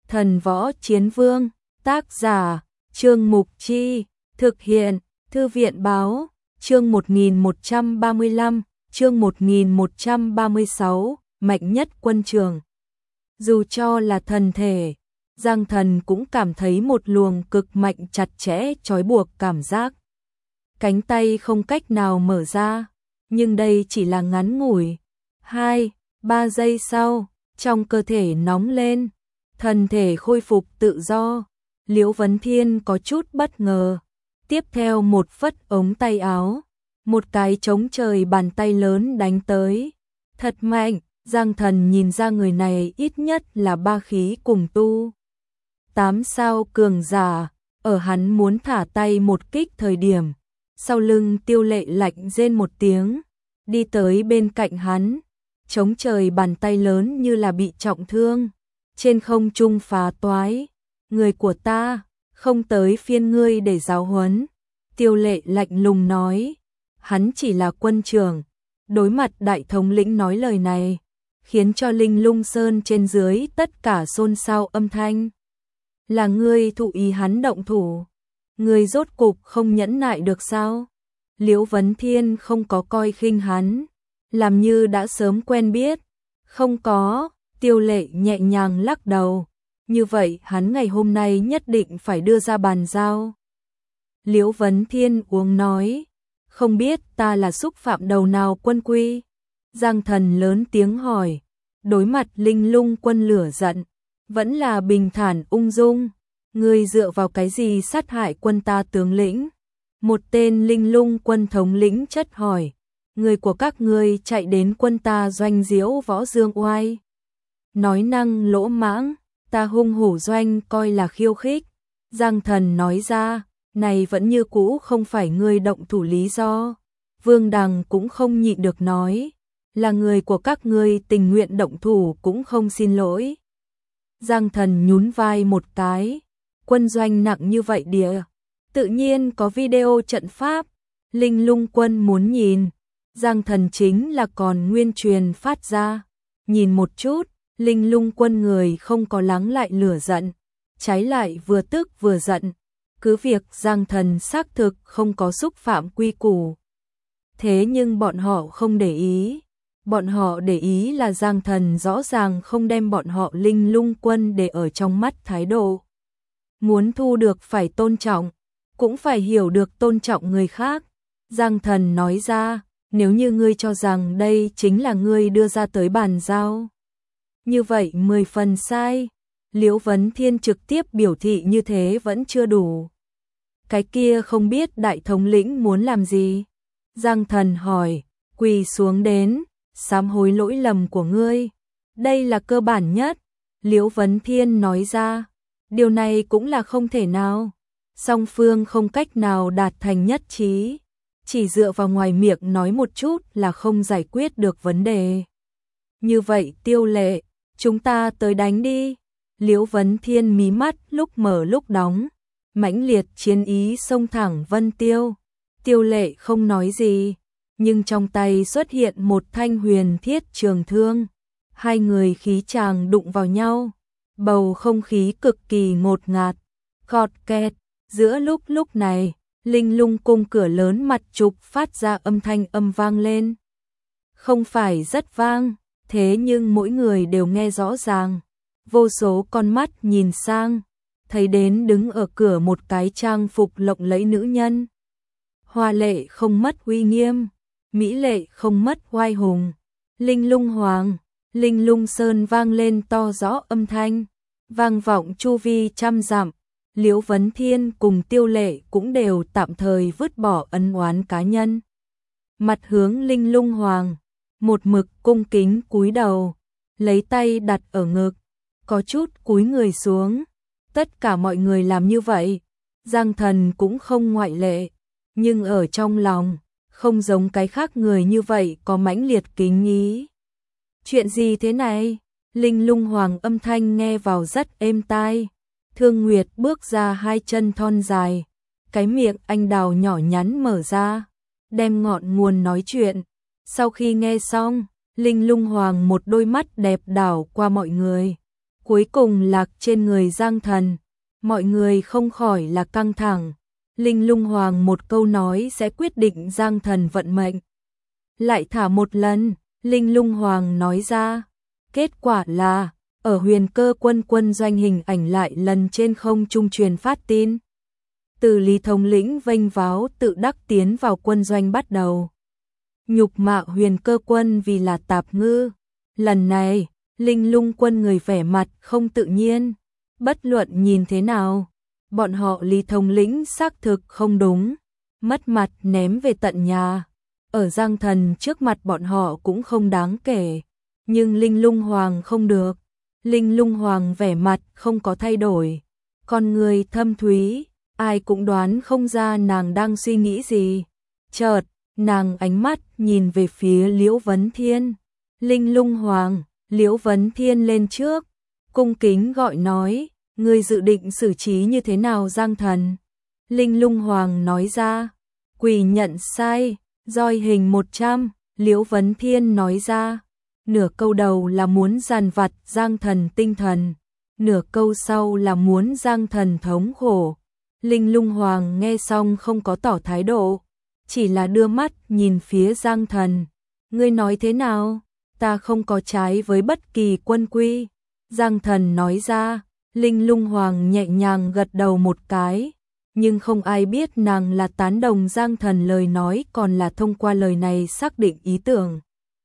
Thần Võ Chiến Vương, tác giả, Trương Mục Chi, thực hiện, Thư viện Báo, chương 1135, chương 1136, mạnh nhất quân trường. Dù cho là thần thể, Giang Thần cũng cảm thấy một luồng cực mạnh chặt chẽ trói buộc cảm giác. Cánh tay không cách nào mở ra, nhưng đây chỉ là ngắn ngủi. 2-3 giây sau, trong cơ thể nóng lên, thân thể khôi phục tự do. Liễu Vấn Thiên có chút bất ngờ. Tiếp theo một phất ống tay áo, một cái trống trời bàn tay lớn đánh tới. Thật mạnh, Giang Thần nhìn ra người này ít nhất là ba khí cùng tu 8 sao cường giả, ở hắn muốn thả tay một kích thời điểm, sau lưng Tiêu Lệ lạnh rên một tiếng, đi tới bên cạnh hắn, trống trời bàn tay lớn như là bị trọng thương, trên không trung phá toái. Người của ta, không tới phiên ngươi để giáo huấn. Tiêu Lệ lạnh lùng nói, hắn chỉ là quân trưởng. Đối mặt đại thống lĩnh nói lời này, khiến cho Linh Lung Sơn trên dưới tất cả xôn xao âm thanh. Là ngươi thụ ý hắn động thủ, ngươi rốt cục không nhẫn nại được sao? Liễu Vấn Thiên không có coi khinh hắn, làm như đã sớm quen biết. Không có, Tiêu Lệ nhẹ nhàng lắc đầu. Như vậy hắn ngày hôm nay nhất định phải đưa ra bàn giao. Liễu Vấn Thiên uống nói, không biết ta là xúc phạm đầu nào quân quy? Giang Thần lớn tiếng hỏi, đối mặt Linh Lung quân lửa giận, vẫn là bình thản ung dung. Ngươi dựa vào cái gì sát hại quân ta tướng lĩnh? Một tên Linh Lung quân thống lĩnh chất hỏi, người của các ngươi chạy đến quân ta doanh diễu võ dương oai. Nói năng lỗ mãng, ta hung hổ doanh coi là khiêu khích. Giang Thần nói ra, này vẫn như cũ không phải ngươi động thủ lý do. Vương Đằng cũng không nhịn được nói, là người của các ngươi tình nguyện động thủ cũng không xin lỗi. Giang Thần nhún vai một cái, quân doanh nặng như vậy địa, tự nhiên có video trận pháp. Linh Lung quân muốn nhìn, Giang Thần chính là còn nguyên truyền phát ra. Nhìn một chút, Linh Lung quân người không có lắng lại lửa giận, trái lại vừa tức vừa giận. Cứ việc Giang Thần xác thực không có xúc phạm quy củ, thế nhưng bọn họ không để ý. Bọn họ để ý là Giang Thần rõ ràng không đem bọn họ Linh Lung quân để ở trong mắt thái độ. Muốn thu được phải tôn trọng, cũng phải hiểu được tôn trọng người khác. Giang Thần nói ra, nếu như ngươi cho rằng đây chính là ngươi đưa ra tới bàn giao, như vậy 10 phần sai. Liễu Vấn Thiên trực tiếp biểu thị như thế vẫn chưa đủ. Cái kia không biết đại thống lĩnh muốn làm gì? Giang Thần hỏi, quỳ xuống đến, sám hối lỗi lầm của ngươi. Đây là cơ bản nhất. Liễu Vấn Thiên nói ra, điều này cũng là không thể nào. Song phương không cách nào đạt thành nhất trí. Chỉ dựa vào ngoài miệng nói một chút là không giải quyết được vấn đề. Như vậy Tiêu Lệ, chúng ta tới đánh đi. Liễu Vấn Thiên mí mắt lúc mở lúc đóng, mãnh liệt chiến ý xông thẳng Vân Tiêu. Tiêu Lệ không nói gì, nhưng trong tay xuất hiện một thanh huyền thiết trường thương. Hai người khí tràng đụng vào nhau, bầu không khí cực kỳ ngột ngạt. Khọt kẹt, giữa lúc này, Linh Lung cung cửa lớn mặt trục phát ra âm thanh âm vang lên. Không phải rất vang, thế nhưng mỗi người đều nghe rõ ràng. Vô số con mắt nhìn sang, thấy đến đứng ở cửa một cái trang phục lộng lẫy nữ nhân. Hoa lệ không mất uy nghiêm, mỹ lệ không mất oai hùng. Linh Lung Hoàng, Linh Lung Sơn vang lên to rõ âm thanh, vang vọng chu vi trăm dặm. Liễu Vấn Thiên cùng Tiêu Lệ cũng đều tạm thời vứt bỏ ân oán cá nhân. Mặt hướng Linh Lung Hoàng, một mực cung kính cúi đầu, lấy tay đặt ở ngực, có chút cúi người xuống. Tất cả mọi người làm như vậy, Giang Thần cũng không ngoại lệ, nhưng ở trong lòng, không giống cái khác người như vậy có mãnh liệt kính ý. Chuyện gì thế này? Linh Lung Hoàng âm thanh nghe vào rất êm tai. Thương Nguyệt bước ra hai chân thon dài, cái miệng anh đào nhỏ nhắn mở ra, đem ngọn nguồn nói chuyện. Sau khi nghe xong, Linh Lung Hoàng một đôi mắt đẹp đảo qua mọi người, cuối cùng lạc trên người Giang Thần. Mọi người không khỏi là căng thẳng. Linh Lung Hoàng một câu nói sẽ quyết định Giang Thần vận mệnh. Lại thả một lần, Linh Lung Hoàng nói ra. Kết quả là, ở Huyền Cơ quân quân doanh hình ảnh lại lần trên không trung truyền phát tin. Từ Lý thống lĩnh vênh váo tự đắc tiến vào quân doanh bắt đầu nhục mạ Huyền Cơ quân vì là tạp ngư. Lần này, Linh Lung quân người vẻ mặt không tự nhiên. Bất luận nhìn thế nào, bọn họ Lý thống lĩnh xác thực không đúng. Mất mặt ném về tận nhà. Ở Giang Thần trước mặt bọn họ cũng không đáng kể. Nhưng Linh Lung Hoàng không được. Linh Lung Hoàng vẻ mặt không có thay đổi. Con người thâm thúy, ai cũng đoán không ra nàng đang suy nghĩ gì. Chợt, nàng ánh mắt nhìn về phía Liễu Vấn Thiên. Linh Lung Hoàng, Liễu Vấn Thiên lên trước, cung kính gọi nói, ngươi dự định xử trí như thế nào Giang Thần? Linh Lung Hoàng nói ra, quỳ nhận sai, roi hình 100, Liễu Vấn Thiên nói ra. Nửa câu đầu là muốn dằn vặt Giang Thần tinh thần, nửa câu sau là muốn Giang Thần thống khổ. Linh Lung Hoàng nghe xong không có tỏ thái độ, chỉ là đưa mắt nhìn phía Giang Thần. Ngươi nói thế nào? Ta không có trái với bất kỳ quân quy. Giang Thần nói ra. Linh Lung Hoàng nhẹ nhàng gật đầu một cái, nhưng không ai biết nàng là tán đồng Giang Thần lời nói còn là thông qua lời này xác định ý tưởng.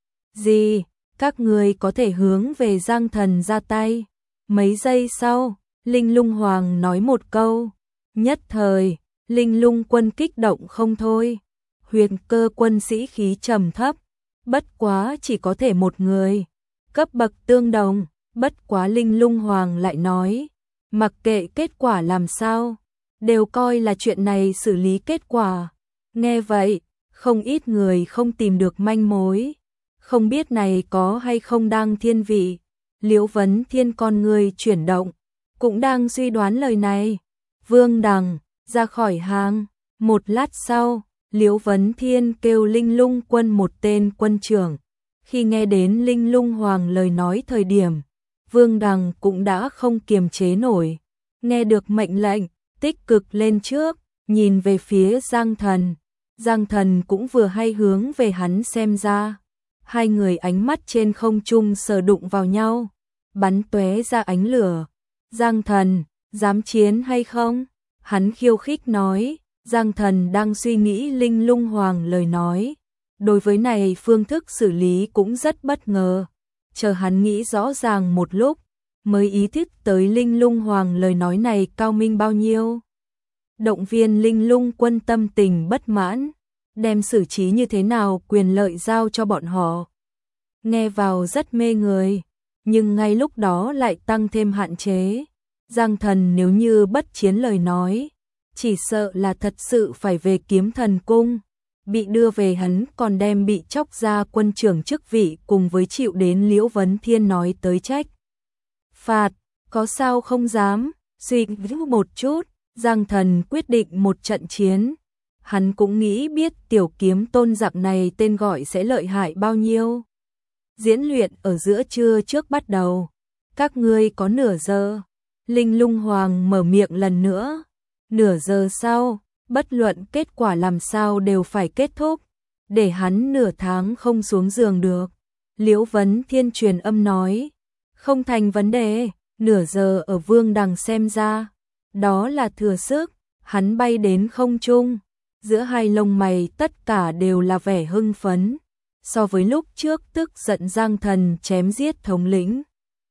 Gì? Các người có thể hướng về Giang Thần ra tay. Mấy giây sau, Linh Lung Hoàng nói một câu. Nhất thời, Linh Lung quân kích động không thôi. Huyền Cơ quân sĩ khí trầm thấp, bất quá chỉ có thể một người. Cấp bậc tương đồng, bất quá Linh Lung Hoàng lại nói. Mặc kệ kết quả làm sao, đều coi là chuyện này xử lý kết quả. Nghe vậy, không ít người không tìm được manh mối. Không biết này có hay không đang thiên vị. Liễu Vấn Thiên con người chuyển động, cũng đang suy đoán lời này. Vương Đằng ra khỏi hàng. Một lát sau, Liễu Vấn Thiên kêu Linh Lung quân một tên quân trưởng. Khi nghe đến Linh Lung Hoàng lời nói thời điểm, Vương Đằng cũng đã không kiềm chế nổi. Nghe được mệnh lệnh, tích cực lên trước, nhìn về phía Giang Thần. Giang Thần cũng vừa hay hướng về hắn xem ra. Hai người ánh mắt trên không trung sờ đụng vào nhau, bắn tóe ra ánh lửa. Giang Thần, dám chiến hay không? Hắn khiêu khích nói. Giang Thần đang suy nghĩ Linh Lung Hoàng lời nói. Đối với này phương thức xử lý cũng rất bất ngờ. Chờ hắn nghĩ rõ ràng một lúc, mới ý thức tới Linh Lung Hoàng lời nói này cao minh bao nhiêu. Động viên Linh Lung quân tâm tình bất mãn, đem xử trí như thế nào quyền lợi giao cho bọn họ. Nghe vào rất mê người, nhưng ngay lúc đó lại tăng thêm hạn chế. Giang Thần nếu như bất chiến lời nói, chỉ sợ là thật sự phải về Kiếm Thần cung. Bị đưa về hắn còn đem bị chóc ra quân trưởng chức vị cùng với chịu đến Liễu Vấn Thiên nói tới trách phạt, có sao không dám. Suy nghĩ một chút, Giang Thần quyết định một trận chiến. Hắn cũng nghĩ biết Tiểu Kiếm Tôn dạng này tên gọi sẽ lợi hại bao nhiêu. Diễn luyện ở giữa trưa trước bắt đầu. Các ngươi có nửa giờ. Linh Lung Hoàng mở miệng lần nữa. Nửa giờ sau, bất luận kết quả làm sao đều phải kết thúc, để hắn nửa tháng không xuống giường được. Liễu Vấn Thiên truyền âm nói, không thành vấn đề. Nửa giờ ở Vương Đằng xem ra, đó là thừa sức. Hắn bay đến không trung, giữa hai lông mày tất cả đều là vẻ hưng phấn. So với lúc trước tức giận Giang Thần chém giết thống lĩnh,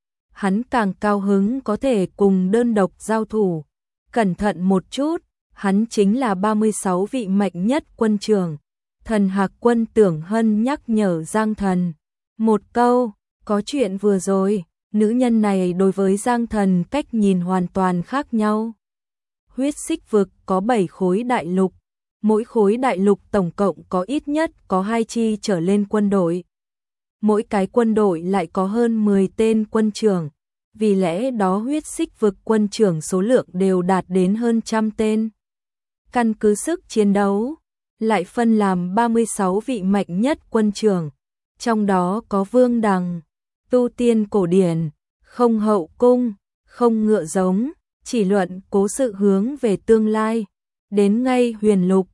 hắn càng cao hứng có thể cùng đơn độc giao thủ. Cẩn thận một chút, hắn chính là 36 vị mạnh nhất quân trưởng. Thần Hạc quân Tưởng Hân nhắc nhở Giang Thần một câu, có chuyện vừa rồi, nữ nhân này đối với Giang Thần cách nhìn hoàn toàn khác nhau. Huyết Xích vực có 7 khối đại lục, mỗi khối đại lục tổng cộng có ít nhất có 2 chi trở lên quân đội. Mỗi cái quân đội lại có hơn 10 tên quân trưởng, vì lẽ đó Huyết Xích vực quân trưởng số lượng đều đạt đến hơn 100 tên. Căn cứ sức chiến đấu, lại phân làm 36 vị mạnh nhất quân trưởng, trong đó có Vương Đằng, tu tiên cổ điển, không hậu cung, không ngựa giống, chỉ luận cố sự hướng về tương lai. Đến ngay Huyền Lục,